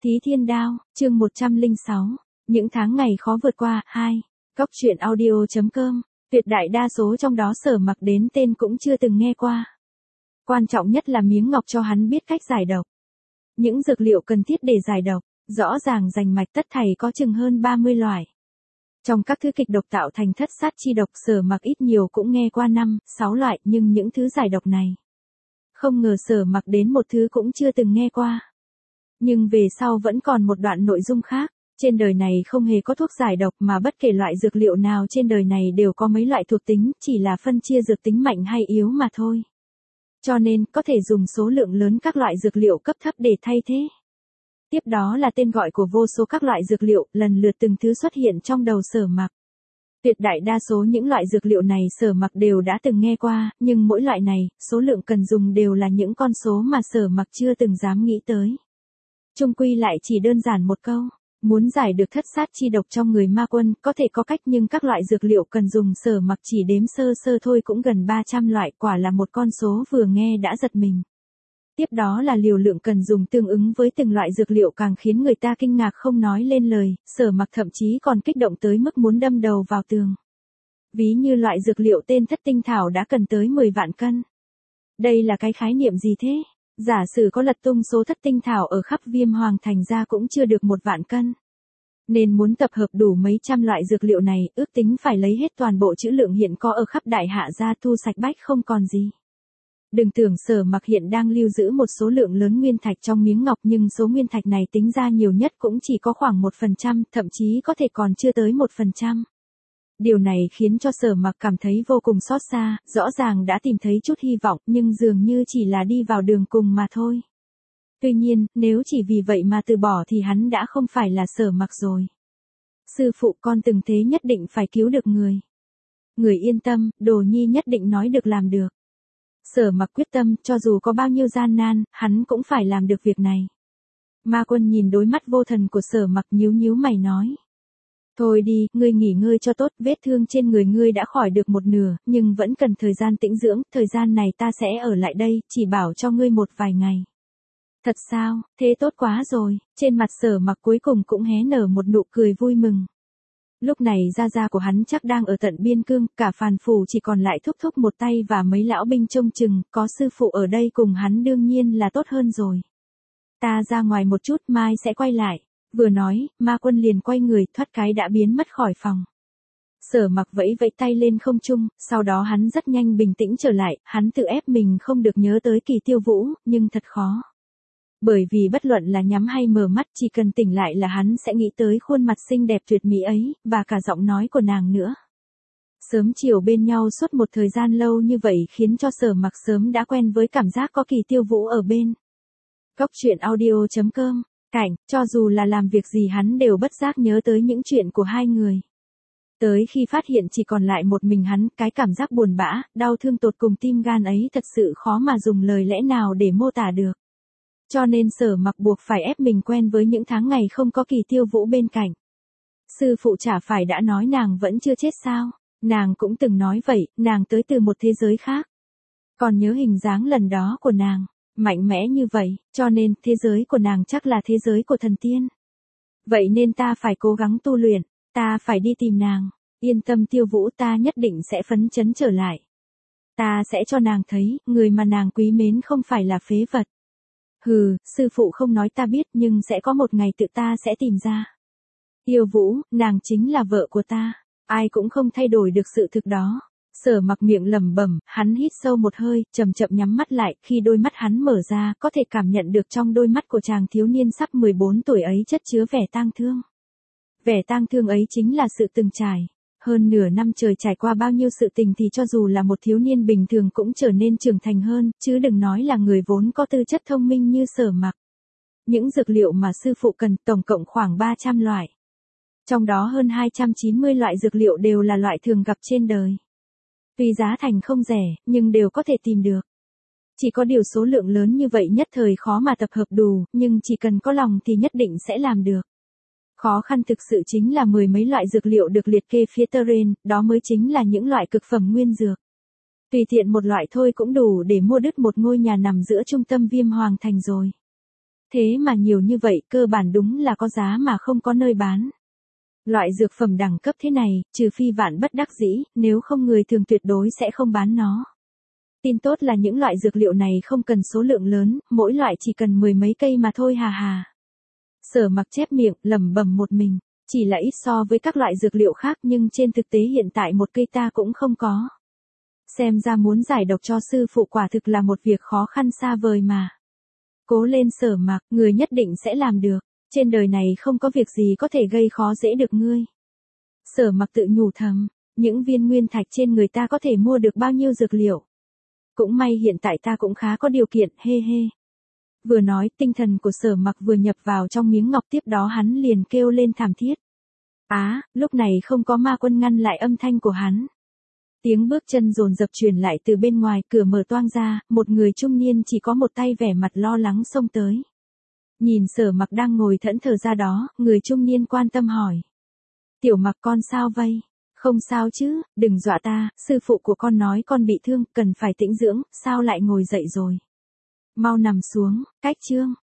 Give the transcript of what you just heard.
Thí Thiên Đao, chương 106, những tháng ngày khó vượt qua, 2, Cóc truyện audio.com, tuyệt đại đa số trong đó Sở Mặc đến tên cũng chưa từng nghe qua. Quan trọng nhất là miếng ngọc cho hắn biết cách giải độc. Những dược liệu cần thiết để giải độc, rõ ràng rành mạch tất thảy có chừng hơn 30 loại. Trong các thứ kịch độc tạo thành thất sát chi độc Sở Mặc ít nhiều cũng nghe qua 5, 6 loại nhưng những thứ giải độc này. Không ngờ Sở Mặc đến một thứ cũng chưa từng nghe qua. Nhưng về sau vẫn còn một đoạn nội dung khác, trên đời này không hề có thuốc giải độc mà bất kể loại dược liệu nào trên đời này đều có mấy loại thuộc tính, chỉ là phân chia dược tính mạnh hay yếu mà thôi. Cho nên, có thể dùng số lượng lớn các loại dược liệu cấp thấp để thay thế. Tiếp đó là tên gọi của vô số các loại dược liệu, lần lượt từng thứ xuất hiện trong đầu Sở Mặc. Tuyệt đại đa số những loại dược liệu này Sở Mặc đều đã từng nghe qua, nhưng mỗi loại này, số lượng cần dùng đều là những con số mà Sở Mặc chưa từng dám nghĩ tới. Chung quy lại chỉ đơn giản một câu, muốn giải được thất sát chi độc trong người ma quân, có thể có cách nhưng các loại dược liệu cần dùng Sở Mặc chỉ đếm sơ sơ thôi cũng gần 300 loại, quả là một con số vừa nghe đã giật mình. Tiếp đó là liều lượng cần dùng tương ứng với từng loại dược liệu càng khiến người ta kinh ngạc không nói lên lời, Sở Mặc thậm chí còn kích động tới mức muốn đâm đầu vào tường. Ví như loại dược liệu tên thất tinh thảo đã cần tới 10 vạn cân. Đây là cái khái niệm gì thế? Giả sử có lật tung số thất tinh thảo ở khắp Viêm Hoàng thành ra cũng chưa được 1 vạn cân. Nên muốn tập hợp đủ mấy trăm loại dược liệu này, ước tính phải lấy hết toàn bộ trữ lượng hiện có ở khắp Đại Hạ ra thu sạch bách không còn gì. Đừng tưởng Sở Mặc hiện đang lưu giữ một số lượng lớn nguyên thạch trong miếng ngọc nhưng số nguyên thạch này tính ra nhiều nhất cũng chỉ có khoảng 1%, thậm chí có thể còn chưa tới 1%. Điều này khiến cho Sở Mặc cảm thấy vô cùng xót xa, rõ ràng đã tìm thấy chút hy vọng nhưng dường như chỉ là đi vào đường cùng mà thôi. Tuy nhiên, nếu chỉ vì vậy mà từ bỏ thì hắn đã không phải là Sở Mặc rồi. Sư phụ con từng thế nhất định phải cứu được người. Người yên tâm, Đồ Nhi nhất định nói được làm được. Sở Mặc quyết tâm, cho dù có bao nhiêu gian nan, hắn cũng phải làm được việc này. Ma Quân nhìn đôi mắt vô thần của Sở Mặc nhíu nhíu mày nói. Thôi đi, ngươi nghỉ ngơi cho tốt, vết thương trên người ngươi đã khỏi được một nửa, nhưng vẫn cần thời gian tĩnh dưỡng, thời gian này ta sẽ ở lại đây, chỉ bảo cho ngươi một vài ngày. Thật sao, thế tốt quá rồi, trên mặt Sở Mặc cuối cùng cũng hé nở một nụ cười vui mừng. Lúc này gia gia của hắn chắc đang ở tận biên cương, cả phàn phủ chỉ còn lại thúc thúc một tay và mấy lão binh trông chừng, có sư phụ ở đây cùng hắn đương nhiên là tốt hơn rồi. Ta ra ngoài một chút mai sẽ quay lại. Vừa nói, Ma Quân liền quay người thoát cái đã biến mất khỏi phòng. Sở Mặc vẫy vẫy tay lên không trung, sau đó hắn rất nhanh bình tĩnh trở lại, hắn tự ép mình không được nhớ tới Kỳ Tiêu Vũ, nhưng thật khó. Bởi vì bất luận là nhắm hay mở mắt chỉ cần tỉnh lại là hắn sẽ nghĩ tới khuôn mặt xinh đẹp tuyệt mỹ ấy, và cả giọng nói của nàng nữa. Sớm chiều bên nhau suốt một thời gian lâu như vậy khiến cho Sở Mặc sớm đã quen với cảm giác có Kỳ Tiêu Vũ ở bên. Cóc truyện audio.com Cảnh, cho dù là làm việc gì hắn đều bất giác nhớ tới những chuyện của hai người. Tới khi phát hiện chỉ còn lại một mình hắn, cái cảm giác buồn bã, đau thương tột cùng tim gan ấy thật sự khó mà dùng lời lẽ nào để mô tả được. Cho nên Sở Mặc buộc phải ép mình quen với những tháng ngày không có Kỳ Tiêu Vũ bên cạnh. Sư phụ chả phải đã nói nàng vẫn chưa chết sao, nàng cũng từng nói vậy, nàng tới từ một thế giới khác. Còn nhớ hình dáng lần đó của nàng. Mạnh mẽ như vậy, cho nên thế giới của nàng chắc là thế giới của thần tiên. Vậy nên ta phải cố gắng tu luyện, ta phải đi tìm nàng, yên tâm Tiêu Vũ, ta nhất định sẽ phấn chấn trở lại. Ta sẽ cho nàng thấy, người mà nàng quý mến không phải là phế vật. Hừ, sư phụ không nói ta biết nhưng sẽ có một ngày tự ta sẽ tìm ra. Tiêu Vũ, nàng chính là vợ của ta, ai cũng không thay đổi được sự thực đó. Sở Mặc miệng lẩm bẩm, hắn hít sâu một hơi, chậm chậm nhắm mắt lại, khi đôi mắt hắn mở ra, có thể cảm nhận được trong đôi mắt của chàng thiếu niên sắp 14 tuổi ấy chất chứa vẻ tang thương. Vẻ tang thương ấy chính là sự từng trải. Hơn nửa năm trời trải qua bao nhiêu sự tình thì cho dù là một thiếu niên bình thường cũng trở nên trưởng thành hơn, chứ đừng nói là người vốn có tư chất thông minh như Sở Mặc. Những dược liệu mà sư phụ cần tổng cộng khoảng 300 loại. Trong đó hơn 290 loại dược liệu đều là loại thường gặp trên đời. Tuy giá thành không rẻ, nhưng đều có thể tìm được. Chỉ có điều số lượng lớn như vậy nhất thời khó mà tập hợp đủ, nhưng chỉ cần có lòng thì nhất định sẽ làm được. Khó khăn thực sự chính là 10 mấy loại dược liệu được liệt kê phía trên, đó mới chính là những loại cực phẩm nguyên dược. Tùy tiện một loại thôi cũng đủ để mua đứt một ngôi nhà nằm giữa trung tâm Viêm Hoàng thành rồi. Thế mà nhiều như vậy cơ bản đúng là có giá mà không có nơi bán. Loại dược phẩm đẳng cấp thế này, trừ phi vạn bất đắc dĩ, nếu không người thường tuyệt đối sẽ không bán nó. Tin tốt là những loại dược liệu này không cần số lượng lớn, mỗi loại chỉ cần 10 mấy cây mà thôi hà hà. Sở Mặc chép miệng, lẩm bẩm một mình, chỉ là ít so với các loại dược liệu khác nhưng trên thực tế hiện tại một cây ta cũng không có. Xem ra muốn giải độc cho sư phụ quả thực là một việc khó khăn xa vời mà. Cố lên Sở Mặc, người nhất định sẽ làm được, trên đời này không có việc gì có thể gây khó dễ được ngươi. Sở Mặc tự nhủ thầm, những viên nguyên thạch trên người ta có thể mua được bao nhiêu dược liệu. Cũng may hiện tại ta cũng khá có điều kiện, hê hê. Vừa nói, tinh thần của Sở Mặc vừa nhập vào trong miếng ngọc, tiếp đó hắn liền kêu lên thảm thiết. Lúc này không có ma quân ngăn lại âm thanh của hắn. Tiếng bước chân dồn dập truyền lại từ bên ngoài, cửa mở toang ra, một người trung niên chỉ có một tay vẻ mặt lo lắng xông tới. Nhìn Sở Mặc đang ngồi thẫn thờ ra đó, người trung niên quan tâm hỏi. Tiểu Mặc con sao vậy? Không sao chứ, đừng dọa ta, sư phụ của con nói con bị thương, cần phải tĩnh dưỡng, sao lại ngồi dậy rồi? Mau nằm xuống, cách chương.